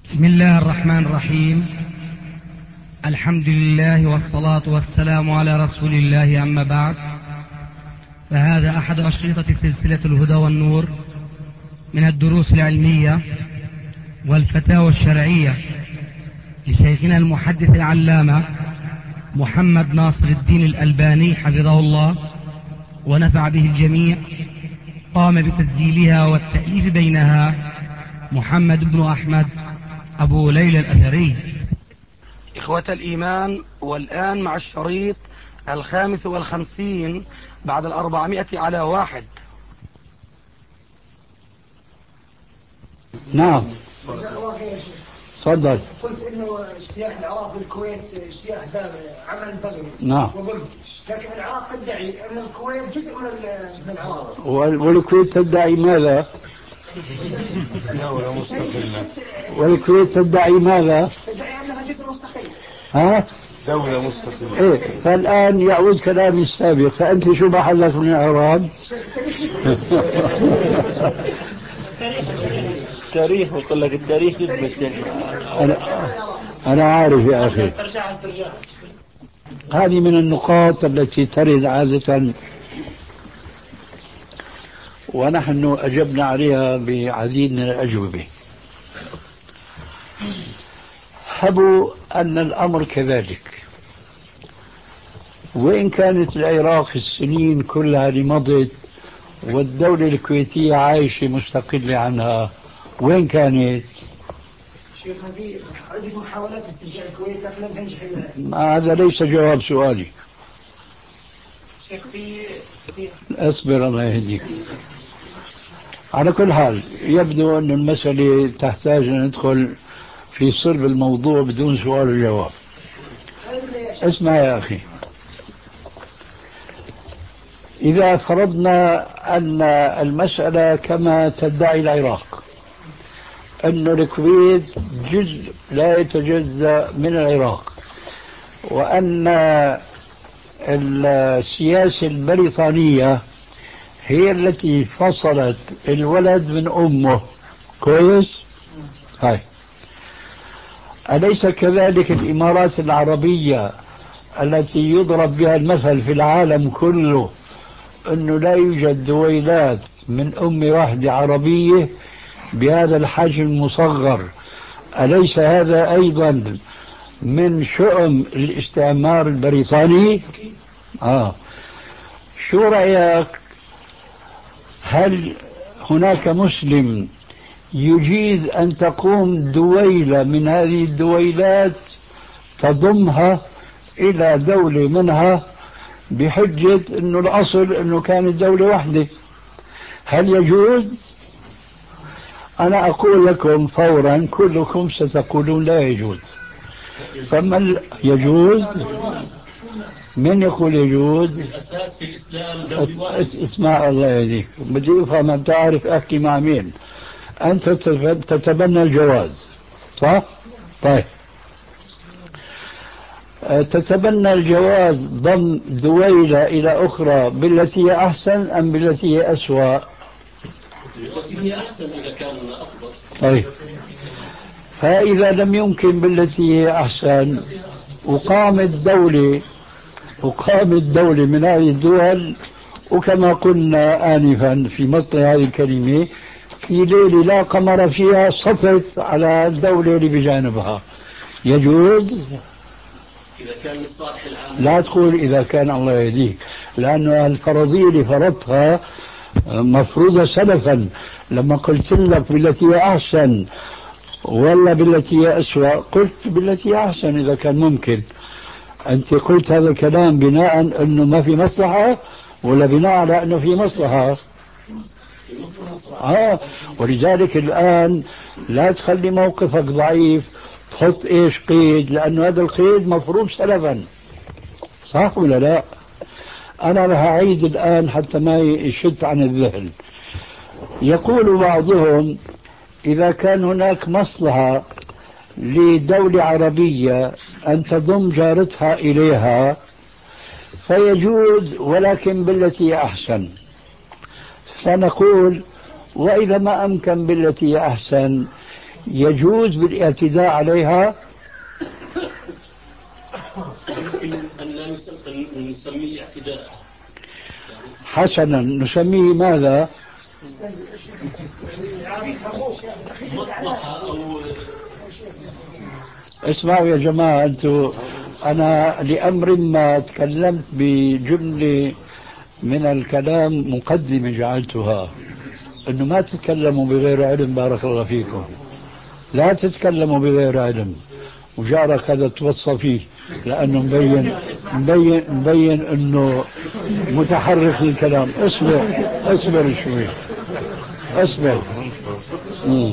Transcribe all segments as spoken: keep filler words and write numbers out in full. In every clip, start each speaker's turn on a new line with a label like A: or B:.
A: بسم الله الرحمن الرحيم. الحمد لله والصلاة والسلام على رسول الله، أما بعد، فهذا أحد أشرطة سلسلة الهدى والنور من الدروس العلمية والفتاوى الشرعية لشيخنا المحدث العلامة محمد ناصر الدين الألباني حفظه الله ونفع به الجميع. قام بتسجيلها والتأليف بينها محمد بن أحمد أبو ليلى الأثري. إخوة الإيمان، والآن مع الشريط الخامس والخمسين بعد الأربعمائة على واحد.
B: نعم، تفضل.
C: قلت انه اجتياح العراق والكويت اجتياح عمل بغي
B: نعم،
C: وظلم، لكن العراق تدعي ان الكويت جزء من العراق.
B: والكويت تدعي ماذا؟
D: دولة مستقلة.
B: والكويت تدعي ماذا؟
C: تدعي انها جزء مستقل.
B: ها؟
D: دولة مستقلة.
B: ايه، فالآن يعود كلامي السابق، فأنت شو بحلك من الإعراب؟
D: التاريخ بقول لك التاريخ يثبت يعني.
B: أنا, أنا عارف يا أخي، هذه من النقاط التي ترد عادة ونحن أجبنا عليها بعديد من الأجوبة. هبوا أن الأمر كذلك، وإن كانت العراق السنين كلها اللي مضت والدولة الكويتية عايشة مستقلة عنها، وين كانت؟
C: شيخ، في عدة محاولات لاسترجاع الكويت لكن لم تنجح.
B: هذا ليس جواب سؤالي.
C: شيخ، في في
B: اصبر الله يهديك. على كل حال، يبدو أن المسألة تحتاج أن ندخل في صلب الموضوع بدون سؤال وجواب. اسمع يا أخي، إذا فرضنا أن المسألة كما تدعي العراق، أن الكويت جزء لا يتجزأ من العراق، وأن السياسة البريطانية هي التي فصلت الولد من أمه، كويس؟ هاي. أليس كذلك الإمارات العربية التي يضرب بها المثل في العالم كله أنه لا يوجد دويلات من أم واحدة عربية بهذا الحجم المصغر؟ أليس هذا أيضا من شؤم الاستعمار البريطاني؟ آه. شو رأيك، هل هناك مسلم يجيز أن تقوم دويلة من هذه الدويلات تضمها إلى دولة منها بحجة أنه الأصل أنه كانت دولة واحدة؟ هل يجوز؟ أنا أقول لكم فورا كلكم ستقولون لا يجوز. فمن يجوز؟ من يقول يجوز؟
E: الأساس في الإسلام دولة واحدة.
B: اسمع الله يهديك، بدي أفهم أنت عارف أحكي مع مين. أنت تتبنى الجواز، صح؟ طيب، تتبنى الجواز ضم دويلة إلى أخرى بالتي هي أحسن أم بالتي هي أسوأ؟
E: بالتي هي أحسن إذا كان أفضل.
B: طيب، فإذا لم يمكن بالتي هي أحسن وقامت دولة وقامت دولة من هذه الدول، وكما قلنا آنفا في مطلع هذه الكلمة، في ليلة لا قمر فيها صفت على الدولة اللي بجانبها، يجوز؟
E: إذا كان للصالح العام.
B: لا تقول إذا كان، الله يهديك، لأنه الفرضية اللي فرضتها مفروضة سلفا. لما قلت لك بالتي هي أحسن ولا بالتي هي أسوأ، قلت بالتي هي أحسن إذا كان ممكن. أنت قلت هذا الكلام بناء أنه ما في مصلحة ولا بناء على أنه في مصلحة؟ آه. ولذلك الآن لا تخلي موقفك ضعيف، تحط إيش قيد، لأنه هذا القيد مفروض سلفا، صح ولا لا؟ أنا رح أعيد الآن حتى ما يشت عن الذهن. يقول بعضهم إذا كان هناك مصلحة لدولة عربية أن تضم جارتها إليها فيجوز، ولكن بالتي أحسن. فنقول وإذا ما أمكن بالتي أحسن يجوز بالاعتداء عليها؟
E: يمكن أن لا نسميه اعتداء.
B: حسنا، نسميه ماذا؟
E: مصلحة أو
B: اسمعوا يا جماعة، أنتم أنا لأمر ما تكلمت بجملة من الكلام مقدمة جعلتها، أنه ما تتكلموا بغير علم. بارك الله فيكم، لا تتكلموا بغير علم. وجارك هذا توصى فيه لأنه مبين مبين مبين أنه متحرك الكلام. اصبر اصبر شوي، اصبر. مم.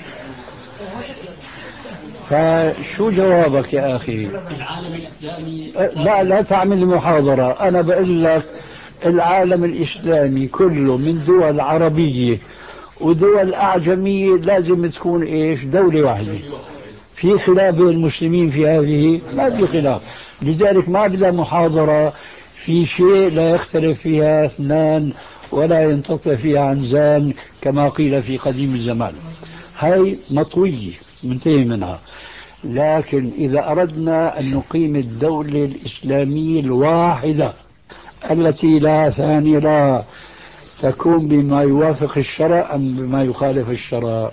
B: فشو جوابك يا أخي؟
E: العالم الإسلامي
B: لا لا تعمل محاضرة، أنا بقول لك العالم الإسلامي كله من دول عربية ودول أعجمية لازم تكون إيش؟ دولة واحدة. في خلاف بين المسلمين في هذه؟ ما في خلاف. لذلك ما بدها محاضرة في شيء لا يختلف فيها اثنان ولا ينتطع فيها عنزان كما قيل في قديم الزمان. هاي مطوية منتهي منها. لكن إذا أردنا أن نقيم الدولة الإسلامية الواحدة التي لا ثاني لها، تكون بما يوافق الشرع أم بما يخالف الشرع؟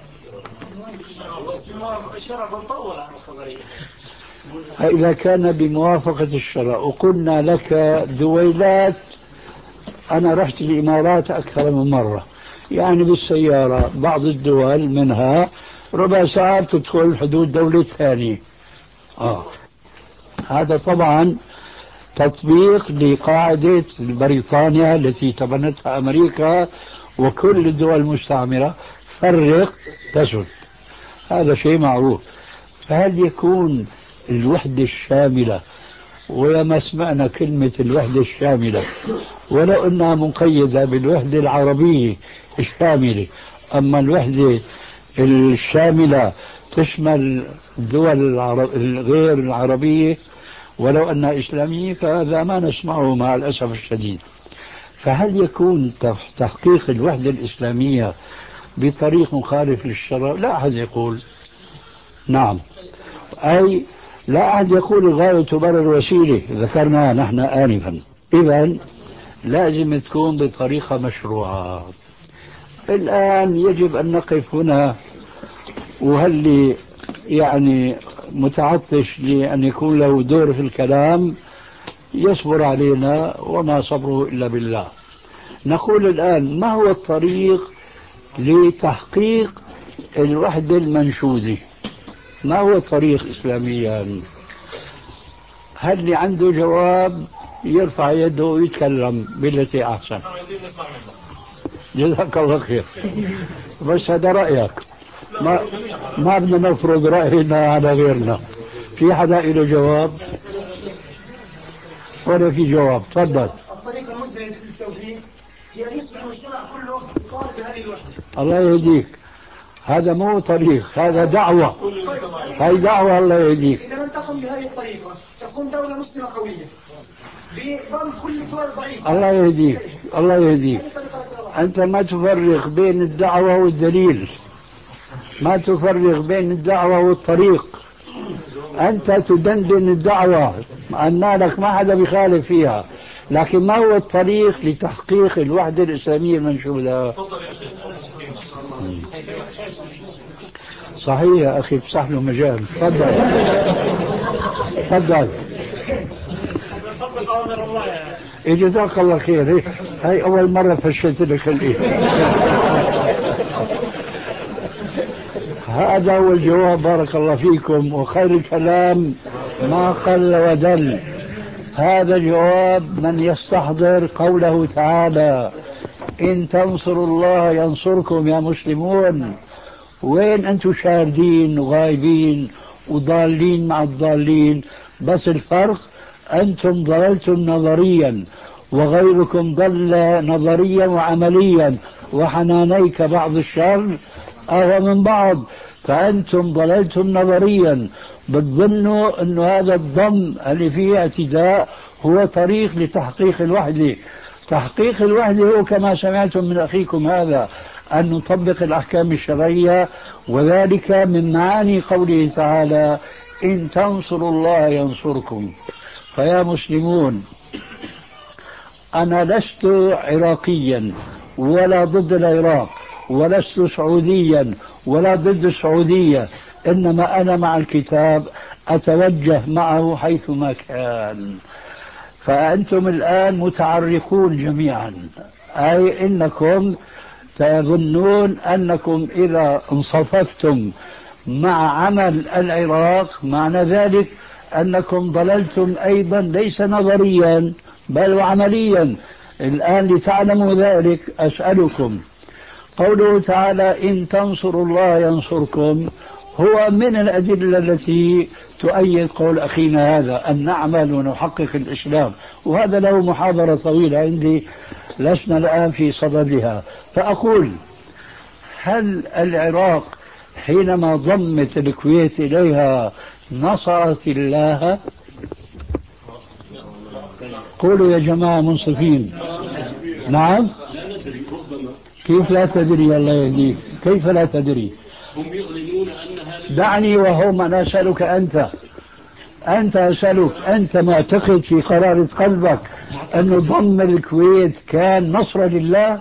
B: فإذا كان بموافقة الشرع، وقلنا لك دويلات، أنا رحت الإمارات أكثر من مرة، يعني بالسيارة بعض الدول منها ربع ساعة تدخل حدود دولة ثانية. آه. هذا طبعا تطبيق لقاعدة بريطانيا التي تبنتها أمريكا وكل الدول المستعمرة: فرق تسد. هذا شيء معروف. فهل يكون الوحدة الشاملة، وما سمعنا كلمة الوحدة الشاملة ولو أنها مقيدة بالوحدة العربية الشاملة، أما الوحدة الشاملة تشمل الدول الغير العربية ولو أنها إسلامية، فهذا ما نسمعه مع الأسف الشديد. فهل يكون تحقيق الوحدة الإسلامية بطريق مخالف للشرع؟ لا أحد يقول نعم، أي لا أحد يقول الغاية تبرر الوسيلة، ذكرناها نحن آنفا. إذن لازم تكون بطريقة مشروعة. الآن يجب أن نقف هنا، وهل يعني متعطش لأن يكون له دور في الكلام يصبر علينا، وما صبره إلا بالله. نقول الآن: ما هو الطريق لتحقيق الوحدة المنشودة؟ ما هو الطريق إسلاميا؟ هل اللي عنده جواب يرفع يده ويتكلم بالتي أحسن؟ جزاك الله خير. بس هذا رأيك، ما ما بدنا نفرض رأينا على غيرنا. في حدا له جواب؟ ولا في جواب؟ تفضل.
C: الطريق المسلم في التوحيد هي أن يصبح المجتمع كله يطالب بهذه الوحدة.
B: الله يهديك، هذا مو طريق، هذا دعوة. هاي دعوة، الله يهديك.
C: إذا لم تقم بهذه الطريقة تكون دولة مسلمة قوية بضم كل الدول ضعيفة.
B: الله يهديك، الله يهديك. أنت ما تفرق بين الدعوة والدليل، ما تفرق بين الدعوة والطريق. أنت تدندن الدعوة أن لك ما حدا بيخالف فيها، لكن ما هو الطريق لتحقيق الوحدة الإسلامية المنشودة؟ صحيح يا أخي، افسح له مجال. تفضل تفضل. جزاك الله خير. هاي أول مرة فشلت لك الإيه. هذا هو الجواب. بارك الله فيكم، وخير الكلام ما قل ودل. هذا جواب من يستحضر قوله تعالى: إن تنصروا الله ينصركم يا مسلمون. وين أنتم شاردين وغايبين وضالين مع الضالين؟ بس الفرق أنتم ضللتم نظريا وغيركم ضل نظريا وعمليا، وحنانيك بعض الشر أهوى من بعض. فأنتم ضللتم نظريا، بتظنوا أن هذا الضم اللي فيه اعتداء هو طريق لتحقيق الوحدة. تحقيق الوحدة هو كما سمعتم من أخيكم هذا: أن نطبق الأحكام الشرعية، وذلك من معاني قوله تعالى إن تنصروا الله ينصركم. فيا مسلمون، أنا لست عراقيا ولا ضد العراق، ولست سعوديا ولا ضد السعودية، إنما أنا مع الكتاب أتوجه معه حيثما كان. فأنتم الآن متعرقون جميعا، أي إنكم تظنون أنكم إذا انصفتم مع عمل العراق معنى ذلك أنكم ضللتم أيضا، ليس نظريا بل وعمليا. الآن لتعلموا ذلك أسألكم، قوله تعالى إن تنصروا الله ينصركم هو من الأدلة التي تؤيد قول أخينا هذا أن نعمل ونحقق الإسلام، وهذا له محاضرة طويلة عندي لسنا الآن في صددها. فأقول هل العراق حينما ضمت الكويت إليها نصرت الله؟ قولوا يا جماعة منصفين. نعم. كيف لا تدري؟ الله يهديك، كيف لا تدري؟
E: هم يعلنون أنها
B: دعني وهم، أنا أسألك أنت أنت أسألك أنت معتقد في قرارة قلبك أن ضم الكويت كان نصر لله؟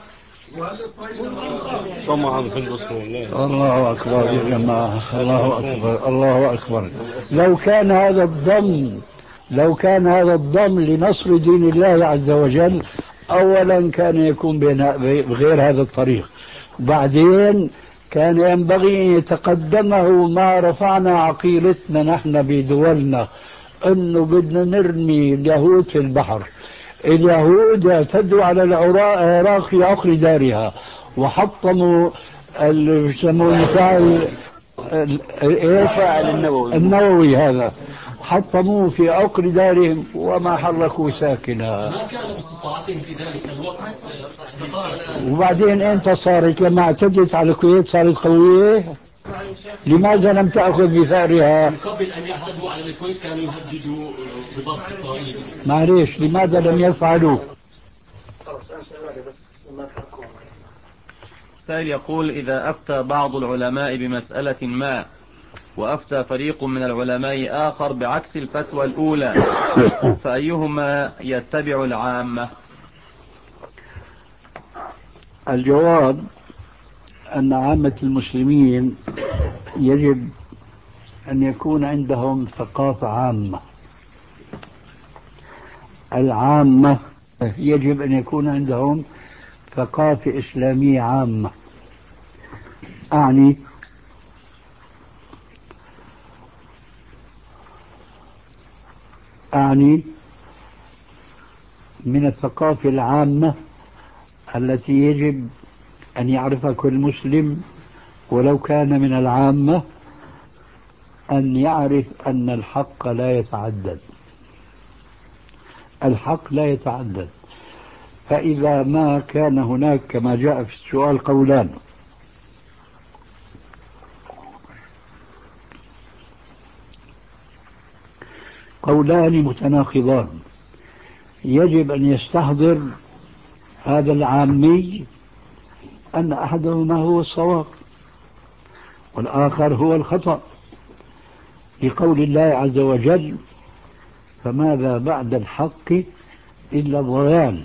D: طمعا في النصر والله.
B: الله أكبر يا جماعة، الله أكبر، الله أكبر. لو كان هذا الضم لو كان هذا الضم لنصر دين الله عز وجل، أولا كان يكون بغير هذا الطريق، وبعدين كان ينبغي أن يتقدمه ما رفعنا عقيدتنا نحن بدولنا أنه بدنا نرمي اليهود في البحر. اليهود اعتدوا على العراق في عقر دارها وحطموا المفاعل النووي. النووي هذا حطموه في عقر دارهم وما حركوا ساكنا.
E: ما كان باستطاعتهم في ذلك الوقت.
B: وبعدين انت صارت لما اعتدت على الكويت صارت قوية، لماذا لم تأخذ بثأرها؟
E: من قبل أن يعتدوا على الكويت كانوا يهددوا بضرب إسرائيل.
B: معليش، لماذا لم يفعلوا؟
F: سائل يقول إذا أفتى بعض العلماء بمسألة ما وأفتى فريق من العلماء آخر بعكس الفتوى الأولى فأيهما يتبع العامة؟
B: الجواب أن عامة المسلمين يجب أن يكون عندهم ثقافة عامة. العامة يجب أن يكون عندهم ثقافة إسلامية عامة. أعني أعني من الثقافة العامة التي يجب أن يعرفها كل مسلم ولو كان من العامة، أن يعرف أن الحق لا يتعدد. الحق لا يتعدد، فإذا ما كان هناك كما جاء في السؤال قولان، قولان متناقضان، يجب أن يستحضر هذا العامي أن أحدهما هو الصواب والآخر هو الخطأ، لقول الله عز وجل فماذا بعد الحق إلا الضلال.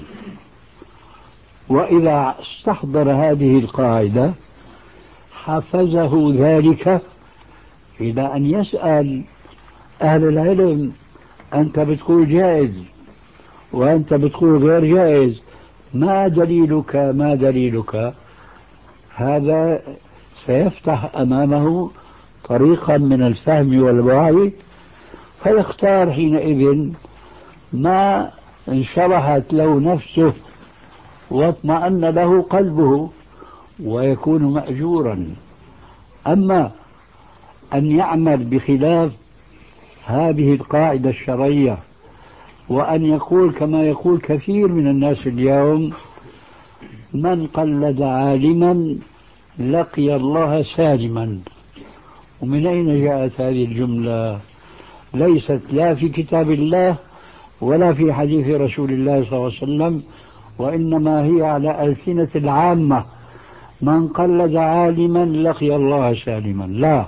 B: وإذا استحضر هذه القاعدة حفزه ذلك إلى أن يسأل أهل العلم أنت بتقول جائز وأنت بتقول غير جائز، ما دليلك ما دليلك؟ هذا سيفتح أمامه طريقا من الفهم والوعي، فيختار حينئذ ما انشرحت له نفسه واطمأن له قلبه ويكون مأجورا. أما أن يعمل بخلاف هذه القاعدة الشرعية وأن يقول كما يقول كثير من الناس اليوم من قلد عالما لقي الله سالما، ومن أين جاءت هذه الجملة؟ ليست لا في كتاب الله ولا في حديث رسول الله صلى الله عليه وسلم، وإنما هي على ألسنة العامة من قلد عالما لقي الله سالما، لا،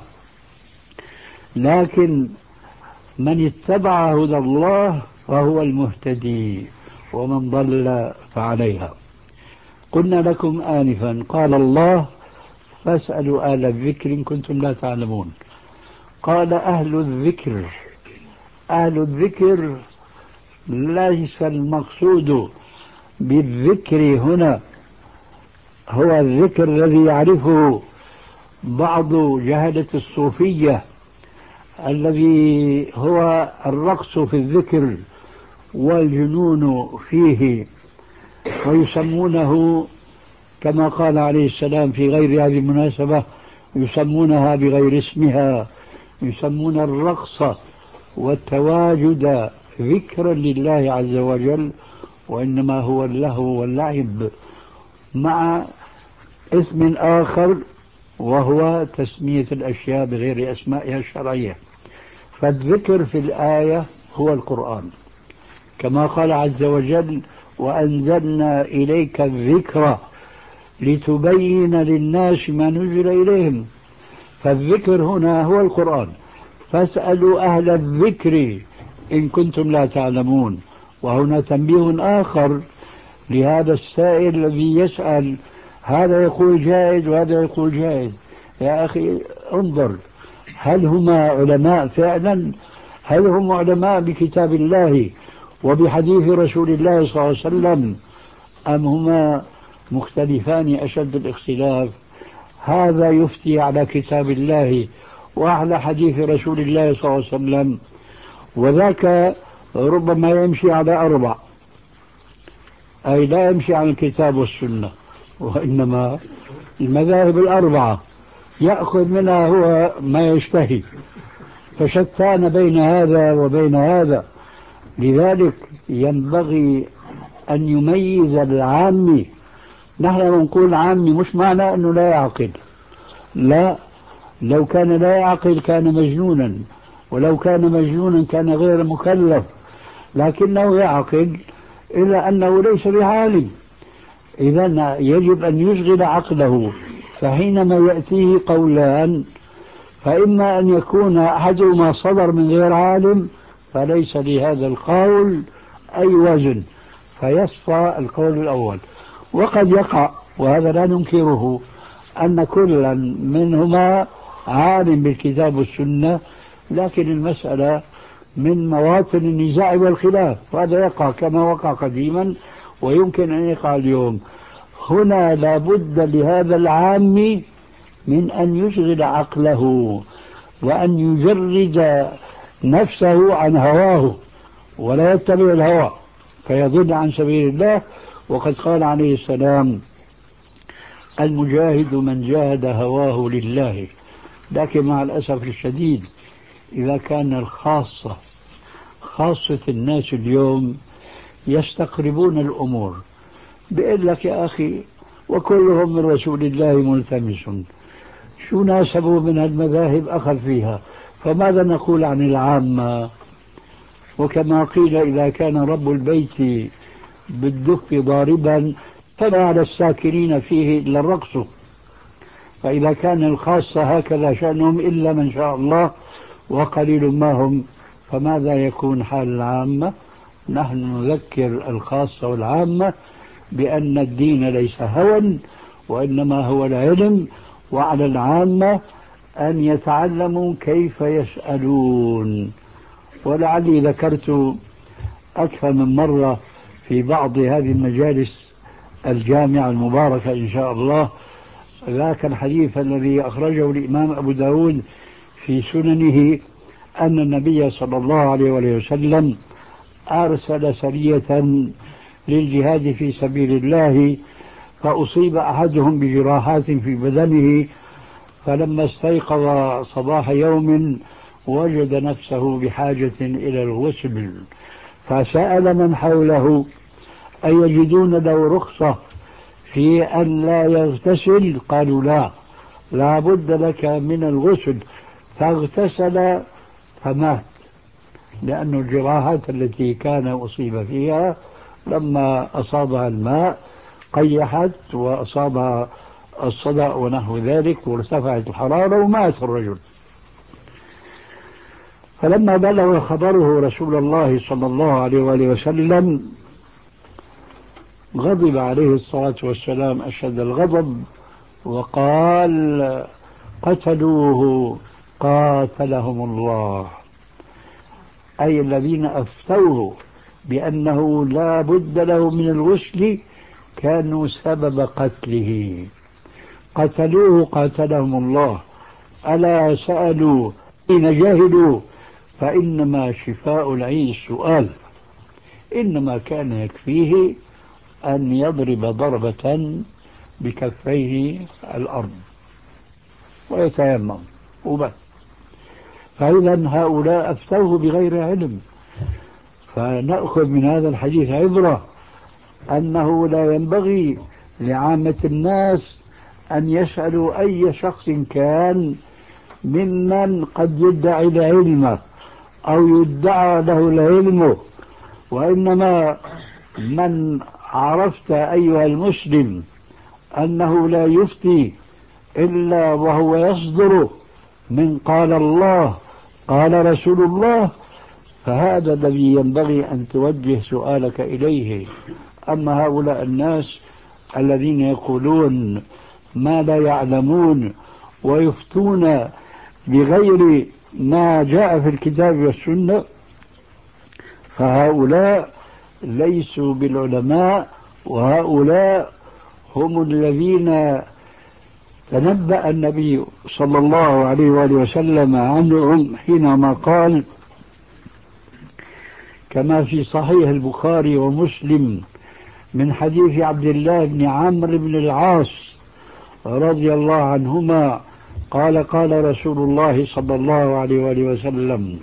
B: لكن من اتبع هدى الله فهو المهتدي، ومن ضل فعليها. قلنا لكم آنفا قال الله فاسألوا أهل الذكر إن كنتم لا تعلمون. قال أهل الذكر، أهل الذكر ليس المقصود بالذكر هنا هو الذكر الذي يعرفه بعض جهلة الصوفية، الذي هو الرقص في الذكر والجنون فيه، ويسمونه كما قال عليه السلام في غير هذه المناسبة، يسمونها بغير اسمها، يسمون الرقص والتواجد ذكرا لله عز وجل، وإنما هو اللهو واللعب مع اسم آخر وهو تسمية الأشياء بغير أسمائها الشرعية. فالذكر في الآية هو القرآن، كما قال عز وجل وأنزلنا إليك الذكر لتبين للناس ما نزل إليهم. فالذكر هنا هو القرآن. فاسألوا أهل الذكر إن كنتم لا تعلمون. وهنا تنبيه آخر لهذا السائل الذي يسأل، هذا يقول جائز وهذا يقول جائز. يا أخي انظر، هل هما علماء فعلا؟ هل هم علماء بكتاب الله وبحديث رسول الله صلى الله عليه وسلم، أم هما مختلفان أشد الاختلاف؟ هذا يفتي على كتاب الله وعلى حديث رسول الله صلى الله عليه وسلم، وذاك ربما يمشي على أربع، أي لا يمشي على الكتاب والسنة، وإنما المذاهب الأربعة يأخذ منها هو ما يشتهي، فشتان بين هذا وبين هذا. لذلك ينبغي أن يميز العامي. نحن نقول عامي مش معنى أنه لا يعقل، لا، لو كان لا يعقل كان مجنونا، ولو كان مجنونا كان غير مكلف، لكنه يعقل إلا أنه ليس بعالم. إذن يجب أن يشغل عقله. فحينما يأتيه قولان، فإما أن يكون أحدهما صدر من غير عالم فليس لهذا القول أي وزن، فيصفى القول الأول. وقد يقع، وهذا لا ننكره، أن كلا منهما عالم بالكتاب والسنة، لكن المسألة من مواطن النزاع والخلاف، وهذا يقع كما وقع قديما ويمكن أن يقع اليوم. هنا لابد لهذا العام من أن يشغل عقله وأن يجرد نفسه عن هواه ولا يتبع الهوى فيضل عن سبيل الله. وقد قال عليه السلام المجاهد من جاهد هواه لله. لكن مع الأسف الشديد إذا كان الخاصة خاصة الناس اليوم يستقربون الأمور، بيقول لك يا أخي وكلهم من رسول الله ملتمس، شو ناسبوا من المذاهب أخذ فيها، فماذا نقول عن العامة؟ وكما قيل إذا كان رب البيت بالدف ضاربا فما على الساكنين فيه إلا الرقص. فإذا كان الخاصة هكذا شأنهم إلا من شاء الله وقليل ما هم، فماذا يكون حال العامة؟ نحن نذكر الخاصة والعامة بأن الدين ليس هوى وإنما هو العلم، وعلى العامة أن يتعلموا كيف يسألون. ولعلي ذكرت أكثر من مرة في بعض هذه المجالس الجامعة المباركة إن شاء الله ذاك الحديث الذي أخرجه الإمام أبو داود في سننه أن النبي صلى الله عليه وسلم أرسل سرية للجهاد في سبيل الله، فأصيب أحدهم بجراحات في بدنه، فلما استيقظ صباح يوم وجد نفسه بحاجة إلى الغسل، فسأل من حوله أيجدون له رخصة في أن لا يغتسل؟ قالوا لا، لا بد لك من الغسل. فاغتسل فمات، لأن الجراحات التي كان أصيب فيها لما أصابها الماء قيحت وأصابها الصدأ ونحو ذلك، وارتفعت الحرارة ومات الرجل. فلما بلغ خبره رسول الله صلى الله عليه وآله وسلم غضب عليه الصلاة والسلام أشد الغضب وقال: قتلوه قاتلهم الله، أي الذين أفتوه بأنه لا بد له من الغسل كانوا سبب قتله، قتلوه قاتلهم الله. ألا سألوا حين جاهدوا فإنما شفاء العي السؤال، إنما كان يكفيه أن يضرب ضربة بكفيه الأرض ويتيمم وبس. فإذا هؤلاء أفتوه بغير علم. فنأخذ من هذا الحديث عبرة أنه لا ينبغي لعامة الناس أن يسألوا أي شخص كان ممن قد يدعي العلم أو يدعى له العلم، وإنما من عرفت أيها المسلم أنه لا يفتي إلا وهو يصدر من قال الله قال رسول الله، فهذا الذي ينبغي أن توجه سؤالك إليه. أما هؤلاء الناس الذين يقولون ما لا يعلمون ويفتون بغير ما جاء في الكتاب والسنة، فهؤلاء ليسوا بالعلماء، وهؤلاء هم الذين تنبأ النبي صلى الله عليه وآله وسلم عنهم حينما قال كما في صحيح البخاري ومسلم من حديث عبد الله بن عمرو بن العاص رضي الله عنهما قال قال رسول الله صلى الله عليه وآله وسلم: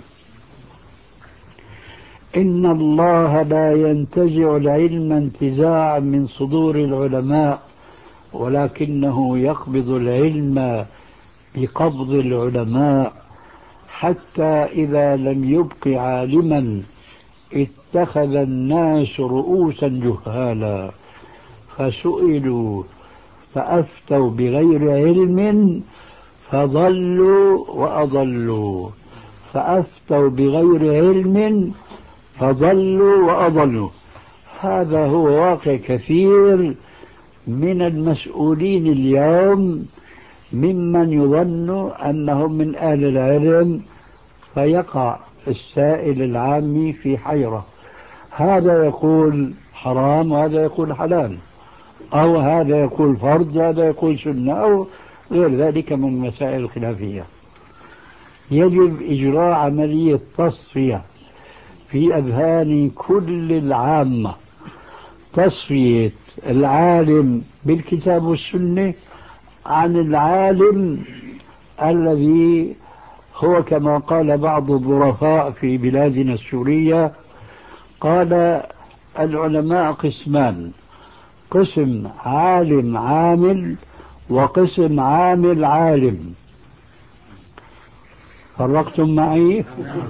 B: إن الله لا ينتزع العلم انتزاعا من صدور العلماء، ولكنه يقبض العلم بقبض العلماء، حتى إذا لم يبق عالما اتخذ الناس رؤوسا جهالا فسئلوا فأفتوا بغير علم فضلوا وأضلوا، فأفتوا بغير علم فضلوا وأضلوا. هذا هو واقع كثير من المسؤولين اليوم ممن يظن أنهم من أهل العلم، فيقع السائل العامي في حيرة، هذا يقول حرام وهذا يقول حلال، أو هذا يقول فرض وهذا يقول سنة، أو غير ذلك من المسائل الخلافية. يجب إجراء عملية تصفية في أذهان كل العامة، تصفية العالم بالكتاب والسنة عن العالم الذي هو كما قال بعض الظرفاء في بلادنا السورية، قال العلماء قسمان: قسم عالم عامل وقسم عامل عالم. فرقتم معي؟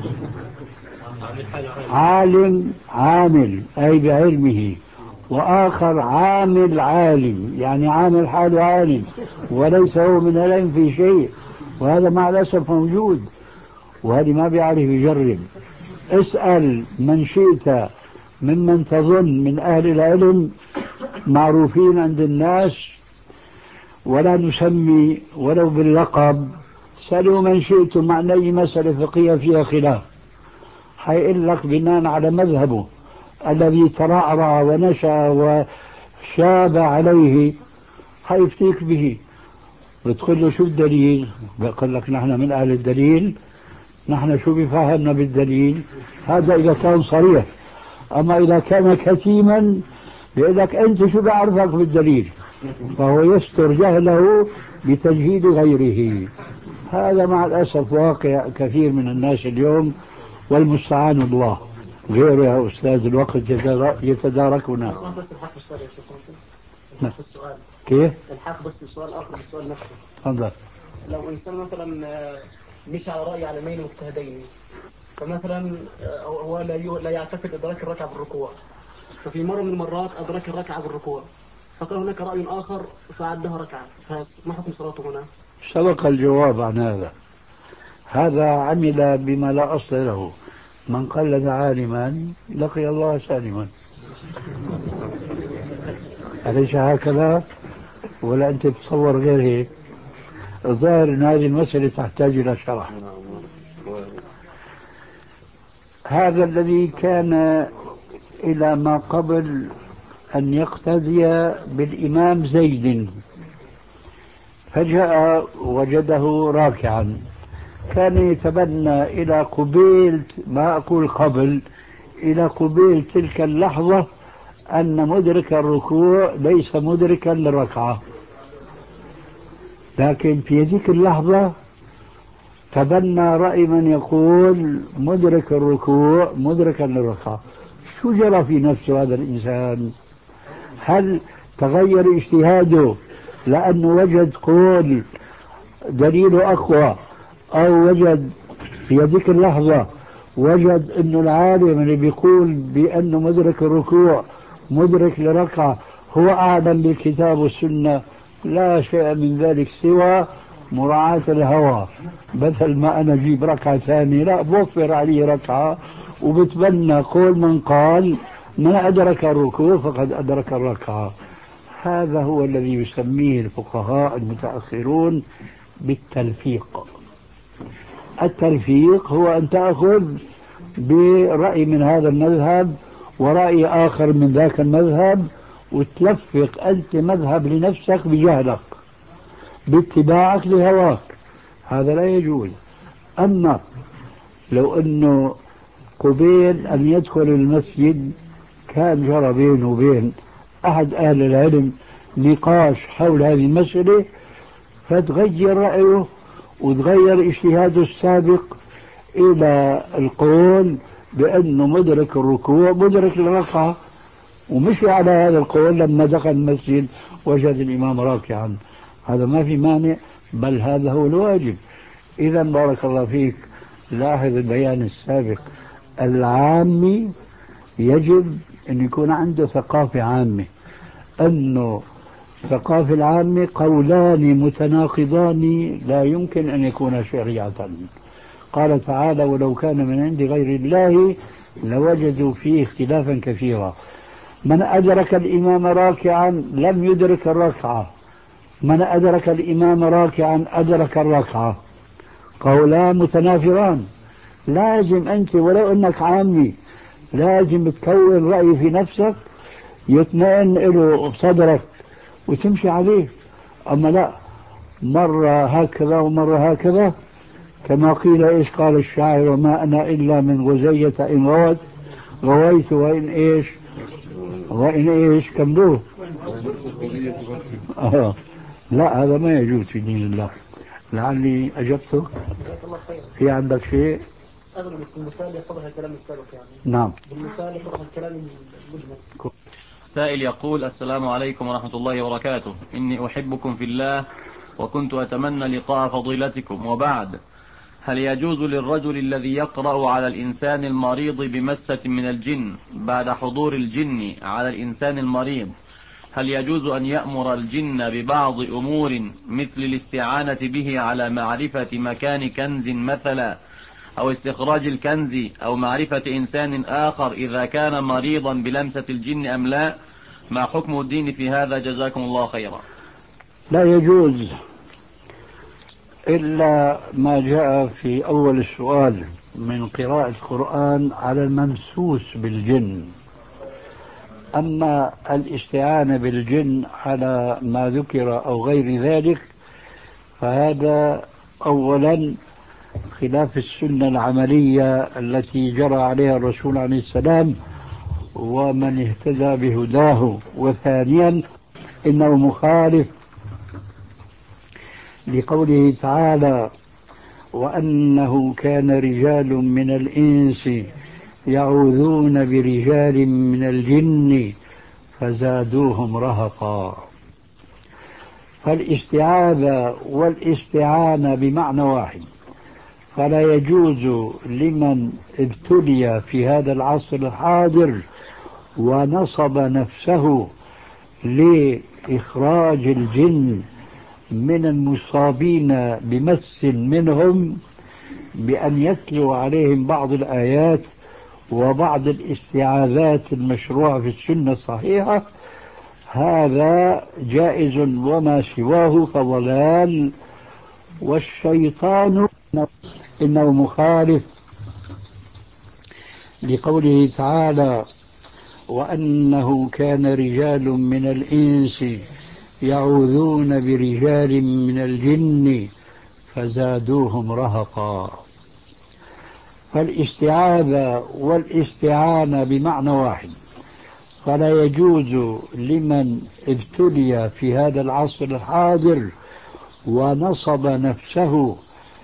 B: عالم عامل أي بعلمه، وآخر عامل عالم يعني عامل حاله عالم وليس هو من العلم في شيء، وهذا مع الأسف موجود، وهذا ما بيعرف يجرب. اسأل من شئت ممن تظن من أهل العلم معروفين عند الناس ولا نسمي ولو باللقب، سألوا من شئتم عن أي مسألة فقهية فيها خلاف، حيقول لك بناء على مذهبه الذي ترعرع ونشأ وشاب عليه، حيفتيك به. بتقول له شو الدليل؟ بيقول لك نحن من أهل الدليل، نحن شو بفهمنا بالدليل؟ هذا إذا كان صريح. أما إذا كان كتيما بيقول لك أنت شو بعرفك بالدليل، فهو يستر جهله بتجهيد غيره. هذا مع الأسف واقع كثير من الناس اليوم، والمستعان الله. غيره يا أستاذ الوقت يتداركنا.
C: السؤال
B: كيف؟
C: الحاق بس السؤال آخر بالسؤال نفسه.
B: تفضل.
C: لو إنسان مثلا مش على رأي عالمين مجتهدين، فمثلا هو لا لا يعتقد إدراك الركعة بالركوع، ففي مرة من المرات أدرك الركعة بالركوع،
G: فقال هناك رأي آخر فعدها ركعة، فما حكم صلاته هنا؟
B: سبق الجواب عن هذا. هذا عمل بما لا أصل له. من قلد عالما لقي الله سالما. أليس هكذا؟ ولا أنت تتصور غير هيك؟ الظاهر أن هذه المسألة تحتاج إلى شرح. هذا الذي كان إلى ما قبل أن يقتدي بالإمام زيد، فجاء وجده راكعا، كان يتبنى إلى قبيل، ما أقول قبل، إلى قبيل تلك اللحظة أن مدرك الركوع ليس مدركا للركعة، لكن في ذيك اللحظة تبنى رأي من يقول مدرك الركوع مدركا للركعة. شو جرى في نفس هذا الإنسان؟ هل تغير اجتهاده لأنه وجد قول دليله أقوى، أو وجد في ذيك اللحظة وجد أنه العالم اللي بيقول بأنه مدرك الركوع مدرك لركعة هو أعلم بالكتاب والسنة؟ لا شيء من ذلك سوى مراعاة الهوى. بدل ما أنا أجيب ركعة ثانية لا بوفر عليه ركعة، وبتبنى قول من قال من أدرك الركوع فقد أدرك الركعة. هذا هو الذي يسميه الفقهاء المتأخرون بالتلفيق. التلفيق هو أن تأخذ برأي من هذا المذهب ورأي آخر من ذاك المذهب وتلفق أنت مذهب لنفسك بجهلك باتباعك لهواك. هذا لا يجوز. أما لو أنه قبيل أن يدخل المسجد كان جرى بينه وبين أحد أهل العلم نقاش حول هذه المسألة، فتغير رأيه وتغير اجتهاده السابق إلى القول بأنه مدرك الركوع مدرك للركعة، ومشي على هذا القول لما دخل المسجد وجد الإمام راكعا. هذا ما في مانع، بل هذا هو الواجب. إذا بارك الله فيك، لاحظ البيان السابق، العامي يجب أن يكون عنده ثقافة عامة، أنه ثقافة العامة قولان متناقضان لا يمكن أن يكون شريعة. قال تعالى ولو كان من عند غير الله لوجدوا فيه اختلافا كثيرا. من أدرك الإمام راكعا لم يدرك الركعة، من أدرك الإمام راكعا أدرك الركعة، قولان متنافران. لازم أنت ولو أنك عامي لازم تكون رأي في نفسك يطمئن له صدرك وتمشي عليه. أما لا مرة هكذا ومرة هكذا، كما قيل إيش قال الشاعر وما أنا إلا من غزية إن غوت غويت وإن إيش وإن إيش كملوه. آه. لا هذا ما يجوز في دين الله. لعلي أجبته. في عندك شيء؟
G: أغلب المثال يتضح الكلام السابق يعني.
B: نعم.
G: بالمثال يتضح الكلام المجمل.
F: سائل يقول السلام عليكم ورحمة الله وبركاته، إني أحبكم في الله وكنت أتمنى لقاء فضيلتكم، وبعد، هل يجوز للرجل الذي يقرأ على الإنسان المريض بمسة من الجن بعد حضور الجن على الإنسان المريض، هل يجوز أن يأمر الجن ببعض أمور مثل الاستعانة به على معرفة مكان كنز مثلا، أو استخراج الكنز، أو معرفة إنسان آخر إذا كان مريضا بلمسة الجن أم لا؟ ما حكم الدين في هذا؟ جزاكم الله خيرا.
B: لا يجوز إلا ما جاء في أول السؤال من قراءة القرآن على الممسوس بالجن. أما الاستعانة بالجن على ما ذكر أو غير ذلك فهذا أولا خلاف السنة العملية التي جرى عليها الرسول عليه السلام ومن اهتدى بهداه، وثانيا إنه مخالف لقوله تعالى وأنه كان رجال من الإنس يعوذون برجال من الجن فزادوهم رهقا. فالاستعاذة والاستعانة بمعنى واحد، فلا يجوز لمن ابتلي في هذا العصر الحاضر ونصب نفسه لإخراج الجن من المصابين بمس منهم بأن يتلو عليهم بعض الآيات وبعض الاستعاذات المشروعة في السنة الصحيحة، هذا جائز وما سواه فضلال. والشيطان إنه مخالف لقوله تعالى: وأنه كان رجال من الإنس يعوذون برجال من الجن فزادوهم رهقا. فالاستعاذة والاستعانة بمعنى واحد، فلا يجوز لمن ابتلي في هذا العصر الحاضر ونصب نفسه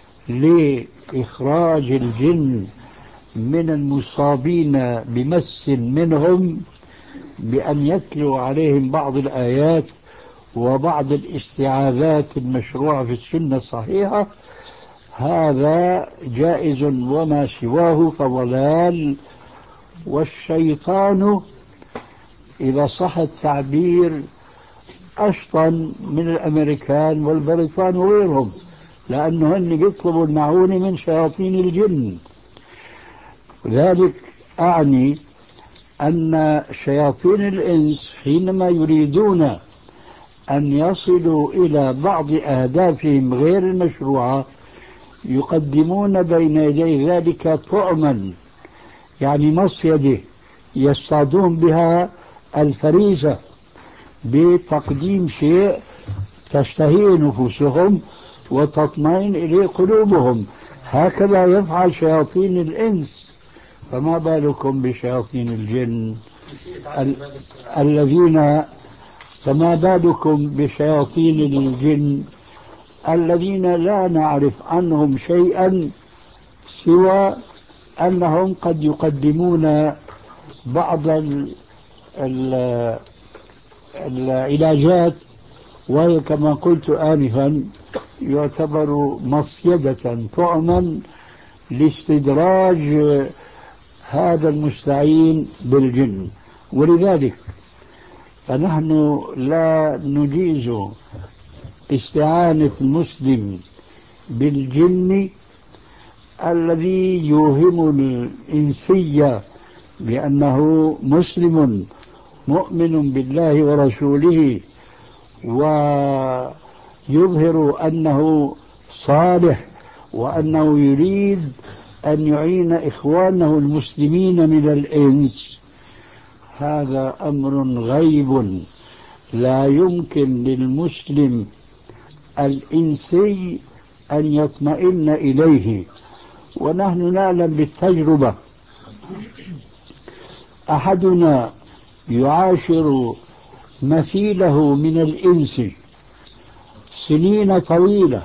B: لإخراج الجن من المصابين بمس منهم بأن يتلو عليهم بعض الآيات وبعض الاستعاذات المشروعة في السنة الصحيحة، هذا جائز وما سواه فضلال. والشيطان إذا صح التعبير أشطن من الأمريكان والبريطان وغيرهم، لأنه هن يطلبوا المعونة من شياطين الجن. ذلك أعني أن شياطين الإنس حينما يريدون أن يصلوا إلى بعض أهدافهم غير المشروعة يقدمون بين يدي ذلك طعما، يعني مصيدة يصطادون بها الفريسة بتقديم شيء تشتهيه نفوسهم وتطمئن إليه قلوبهم. هكذا يفعل شياطين الإنس، فما بالكم بشياطين الجن ال- الذين فما بالكم بشياطين الجن الذين لا نعرف عنهم شيئا سوى أنهم قد يقدمون بعض ال ال العلاجات، وهي كما قلت آنفا يعتبر مصيدة طعما لاستدراج هذا المستعين بالجن. ولذلك فنحن لا نجيز استعانة المسلم بالجن الذي يوهم الإنسية بأنه مسلم مؤمن بالله ورسوله ويظهر أنه صالح وأنه يريد أن يعين إخوانه المسلمين من الإنس. هذا أمر غيب لا يمكن للمسلم الإنسي أن يطمئن إليه. ونحن نعلم بالتجربة أحدنا يعاشر مثيله من الإنس سنين طويلة،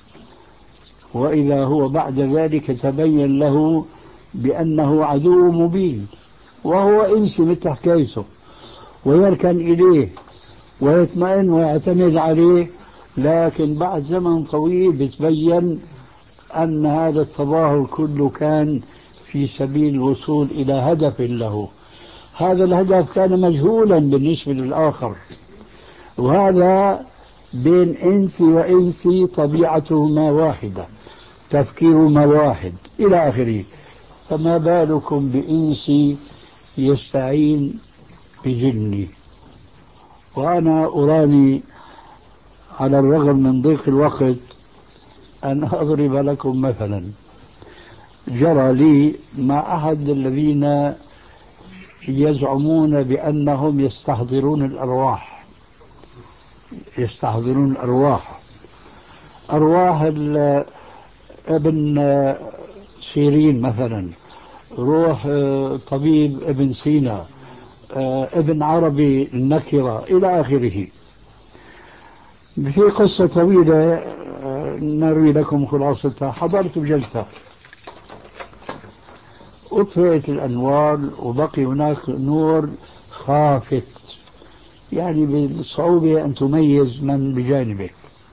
B: وإذا هو بعد ذلك تبين له بأنه عدو مبين، وهو إنس مثل حكايته ويركن إليه ويطمئن ويعتمد عليه، لكن بعد زمن طويل بتبين أن هذا التظاهر كله كان في سبيل الوصول إلى هدف له. هذا الهدف كان مجهولا بالنسبة للآخر، وهذا بين إنسي وإنسي طبيعتهما واحدة، تفكيرهما واحد إلى آخره، فما بالكم بإنسي يستعين بجني. وأنا أراني على الرغم من ضيق الوقت أن أضرب لكم مثلا جرى لي مع أحد الذين يزعمون بأنهم يستحضرون الأرواح يستحضرون الأرواح أرواح ابن سيرين مثلا، روح طبيب ابن سينا، ابن عربي النكرة إلى آخره. في قصة طويلة نروي لكم خلاصتها. حضرت بجلسة أطفئت الأنوار وبقي هناك نور خافت، يعني بالصعوبة أن تميز من بجانبك.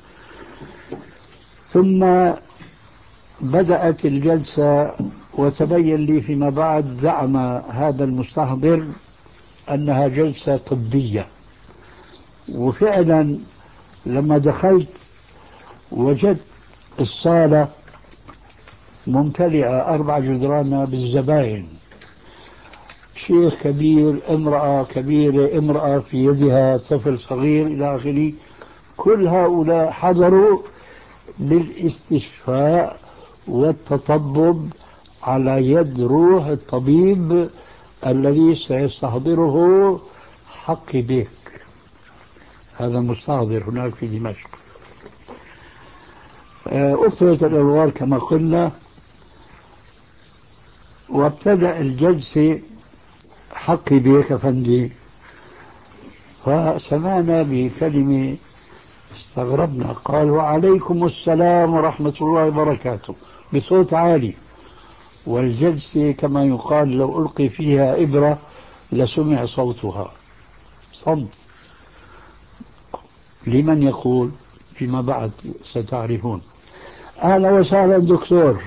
B: ثم بدأت الجلسة وتبين لي فيما بعد زعم هذا المستحضر أنها جلسة طبية، وفعلا لما دخلت وجدت الصالة ممتلئة أربع جدران بالزبائن، شيخ كبير، امرأة كبيرة، امرأة في يدها طفل صغير إلى آخره. كل هؤلاء حضروا للاستشفاء والتطبب على يد روح الطبيب الذي سيستحضره حقي بك. هذا مستحضر هناك في دمشق. أطفئت الأنوار كما قلنا، وابتدأ الجلسة حقي بك أفندي. فسمعنا بكلمة استغربنا، قال وعليكم السلام ورحمة الله وبركاته بصوت عالي. والجلسة كما يقال لو ألقي فيها إبرة لسمع صوتها. صمت. لمن يقول؟ فيما بعد ستعرفون. أهلا وسهلا دكتور.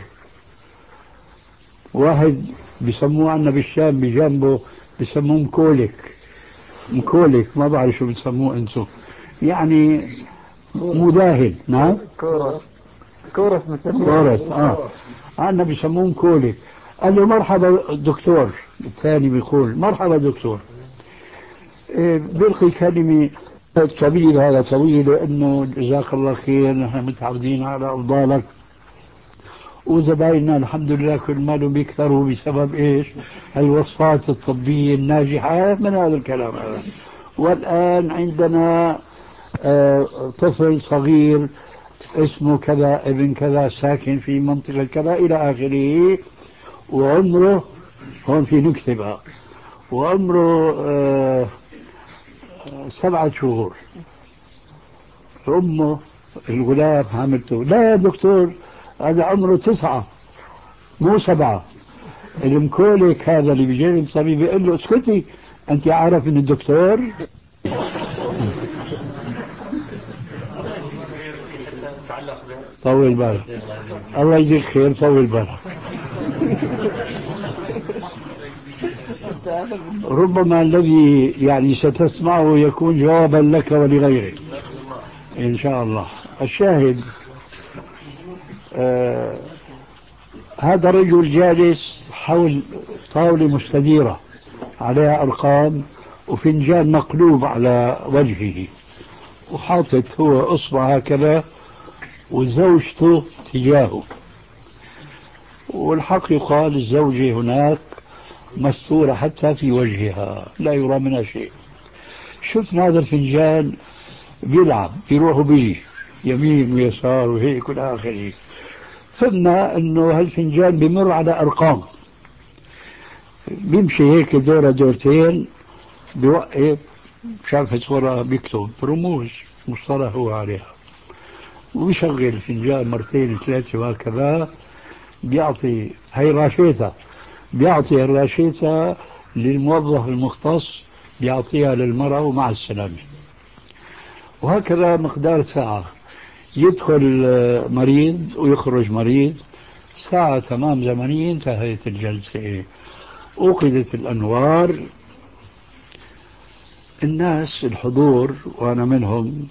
B: واحد بيسموه عنا بالشام بجنبه بيسموه مكولك، مكولك ما بعرف شو بتسموه انتم، يعني مداهن. نعم
G: كورس كورس بسموه
B: كورس. اه عنا بيسموه مكولك. قال له مرحبا دكتور. الثاني بيقول مرحبا دكتور. إيه بيلقي كلمة الطبيب هذا طويل، انه جزاك الله خير نحن متعودين على افضالك وزبايننا الحمد لله كل مالهم بيكثروا بسبب ايش؟ الوصفات الطبية الناجحة من هذا الكلام هذا. والآن عندنا آه طفل صغير اسمه كذا ابن كذا ساكن في منطقة كذا إلى آخره، وعمره هون في نكتبة وعمره آه سبعة شهور. أمه الغلام حاملته. لا يا دكتور هذا عمره تسعة مو سبعة. المكولك هذا اللي بيجي الطبيب بيقول له اسكتي أنت عارف إن الدكتور. طول بالك الله يجزيك خير. طول بالك. ربما الذي يعني ستسمعه يكون جوابا لك ولغيرك إن شاء الله. الشاهد آه هذا الرجل جالس حول طاولة مستديرة عليها أرقام وفنجان مقلوب على وجهه، وحاطط هو أصبع هكذا وزوجته تجاهه. والحق يقال الزوجة هناك مستورة حتى في وجهها لا يرى منها شيء. شفنا هذا الفنجان بيلعب بيروح وبيجي يمين ويسار وهيك والى آخره. فهمنا انه هالفنجان بمر على ارقام، بيمشي هيك دورة دورتين بيوقف شافت ورا بيكتب رموز مصطلح هو عليها، ويشغل الفنجان مرتين ثلاثة وهكذا. بيعطي هي راشيتها، بيعطي الراشيتة للموظف المختص بيعطيها للمرأة ومع السلامة. وهكذا مقدار ساعة، يدخل مريض ويخرج مريض، ساعة تمام زمنية انتهت الجلسة. أوقدت الأنوار، الناس الحضور وأنا منهم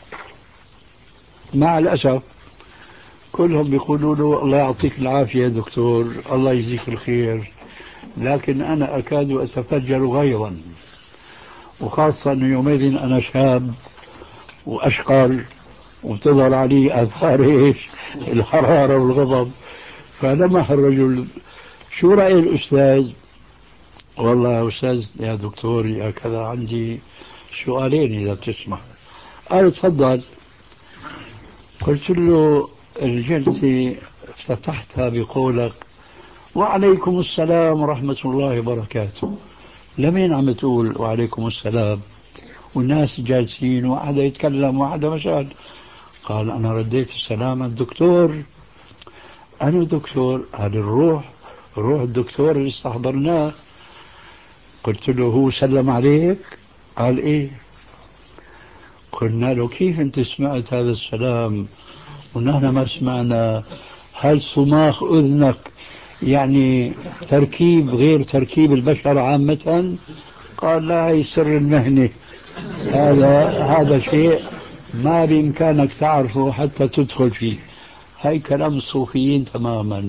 B: مع الأسف كلهم بيقولوا له الله يعطيك العافية يا دكتور، الله يجزيك الخير، لكن أنا أكاد أتفجر غيظا، وخاصة أنه يومئذ أنا شاب وأشقر وتظهر علي آثار إيش الحرارة والغضب. فلمح الرجل شو رأي الأستاذ؟ والله يا أستاذ يا دكتور يا كذا عندي سؤالين إذا بتسمح. قال تفضل. قلت له الجلسة افتتحتها بقولك وعليكم السلام ورحمة الله وبركاته، لمين عم تقول وعليكم السلام والناس جالسين وواحد يتكلم وواحد مشان؟ قال أنا رديت السلام الدكتور. أنا دكتور هذا الروح روح الدكتور اللي استحضرناه. قلت له هو سلم عليك؟ قال إيه. قلنا له كيف أنت سمعت هذا السلام ونحن ما سمعنا؟ هل صماخ أذنك يعني تركيب غير تركيب البشر عامة؟ قال لا هي سر المهنة هذا هذا شيء ما بإمكانك تعرفه حتى تدخل فيه. هاي كلام الصوفيين تماما.